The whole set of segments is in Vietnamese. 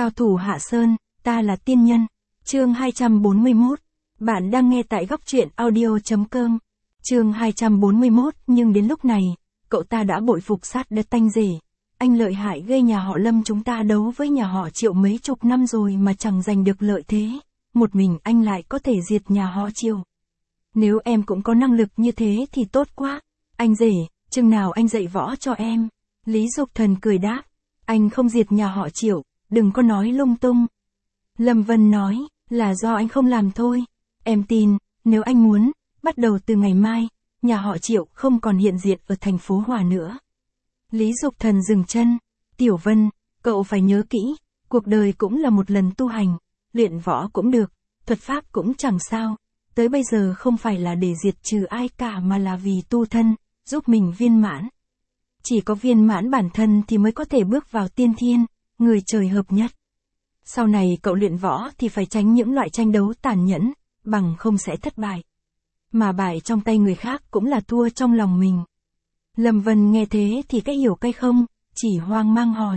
Cao thủ Hạ Sơn, ta là tiên nhân. Chương 241. Bạn đang nghe tại góc truyện audio.com. Chương 241, nhưng đến lúc này, cậu ta đã bội phục sát đất tanh rể. Anh lợi hại gây nhà họ Lâm chúng ta đấu với nhà họ Triệu mấy chục năm rồi mà chẳng giành được lợi thế. Một mình anh lại có thể diệt nhà họ Triệu. Nếu em cũng có năng lực như thế thì tốt quá. Anh rể, chừng nào anh dạy võ cho em. Lý Dục Thần cười đáp. Anh không diệt nhà họ Triệu, đừng có nói lung tung. Lâm Vân nói, là do anh không làm thôi. Em tin, nếu anh muốn, bắt đầu từ ngày mai, nhà họ Triệu không còn hiện diện ở thành phố Hòa nữa. Lý Dục Thần dừng chân. Tiểu Vân, cậu phải nhớ kỹ, cuộc đời cũng là một lần tu hành, luyện võ cũng được, thuật pháp cũng chẳng sao. Tới bây giờ không phải là để diệt trừ ai cả mà là vì tu thân, giúp mình viên mãn. Chỉ có viên mãn bản thân thì mới có thể bước vào tiên thiên, người trời hợp nhất. Sau này cậu luyện võ thì phải tránh những loại tranh đấu tàn nhẫn, bằng không sẽ thất bại. Mà bại trong tay người khác cũng là thua trong lòng mình. Lâm Vân nghe thế thì cái hiểu cái không, chỉ hoang mang hỏi.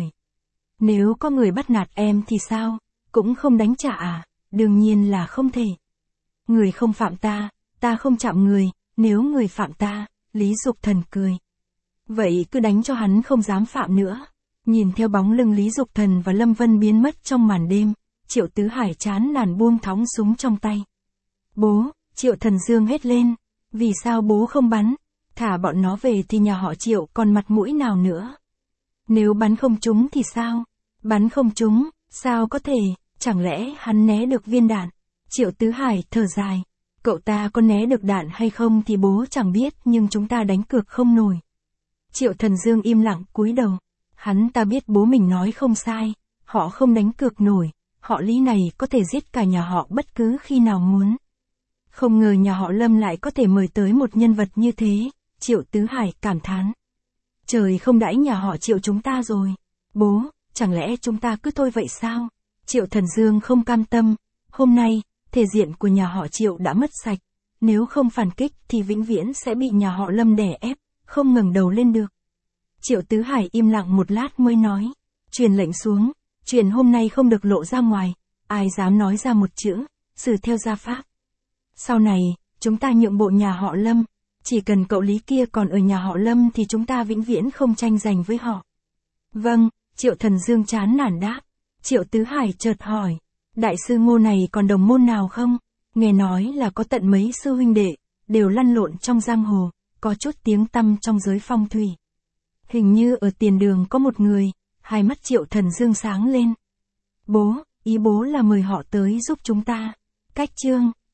Nếu có người bắt nạt em thì sao, cũng không đánh trả à? Đương nhiên là không thể. Người không phạm ta, ta không chạm người, nếu người phạm ta, Lý Dục Thần cười. Vậy cứ đánh cho hắn không dám phạm nữa. Nhìn theo bóng lưng Lý Dục Thần và Lâm Vân biến mất trong màn đêm, Triệu Tứ Hải chán nản buông thõng súng trong tay. Bố, Triệu Thần Dương hét lên. Vì sao bố không bắn? Thả bọn nó về thì nhà họ Triệu còn mặt mũi nào nữa? Nếu bắn không trúng thì sao? Bắn không trúng, sao có thể, chẳng lẽ hắn né được viên đạn? Triệu Tứ Hải thở dài. Cậu ta có né được đạn hay không thì bố chẳng biết, nhưng chúng ta đánh cược không nổi. Triệu Thần Dương im lặng cúi đầu. Hắn ta biết bố mình nói không sai, họ không đánh cược nổi, họ Lý này có thể giết cả nhà họ bất cứ khi nào muốn. Không ngờ nhà họ Lâm lại có thể mời tới một nhân vật như thế, Triệu Tứ Hải cảm thán. Trời không đãi nhà họ Triệu chúng ta rồi. Bố, chẳng lẽ chúng ta cứ thôi vậy sao? Triệu Thần Dương không cam tâm. Hôm nay, thể diện của nhà họ Triệu đã mất sạch. Nếu không phản kích thì vĩnh viễn sẽ bị nhà họ Lâm đè ép, không ngẩng đầu lên được. Triệu Tứ Hải im lặng một lát mới nói. Truyền lệnh xuống, chuyện hôm nay không được lộ ra ngoài. Ai dám nói ra một chữ, xử theo gia pháp. Sau này, chúng ta nhượng bộ nhà họ Lâm. Chỉ cần cậu Lý kia còn ở nhà họ Lâm thì chúng ta vĩnh viễn không tranh giành với họ. Vâng, Triệu Thần Dương chán nản đáp. Triệu Tứ Hải chợt hỏi. Đại sư Ngô này còn đồng môn nào không? Nghe nói là có tận mấy sư huynh đệ, đều lăn lộn trong giang hồ, có chút tiếng tăm trong giới phong thủy. Hình như ở tiền đường có một người, hai mắt Triệu Thần Dương sáng lên. Bố, ý bố là mời họ tới giúp chúng ta. Cách chương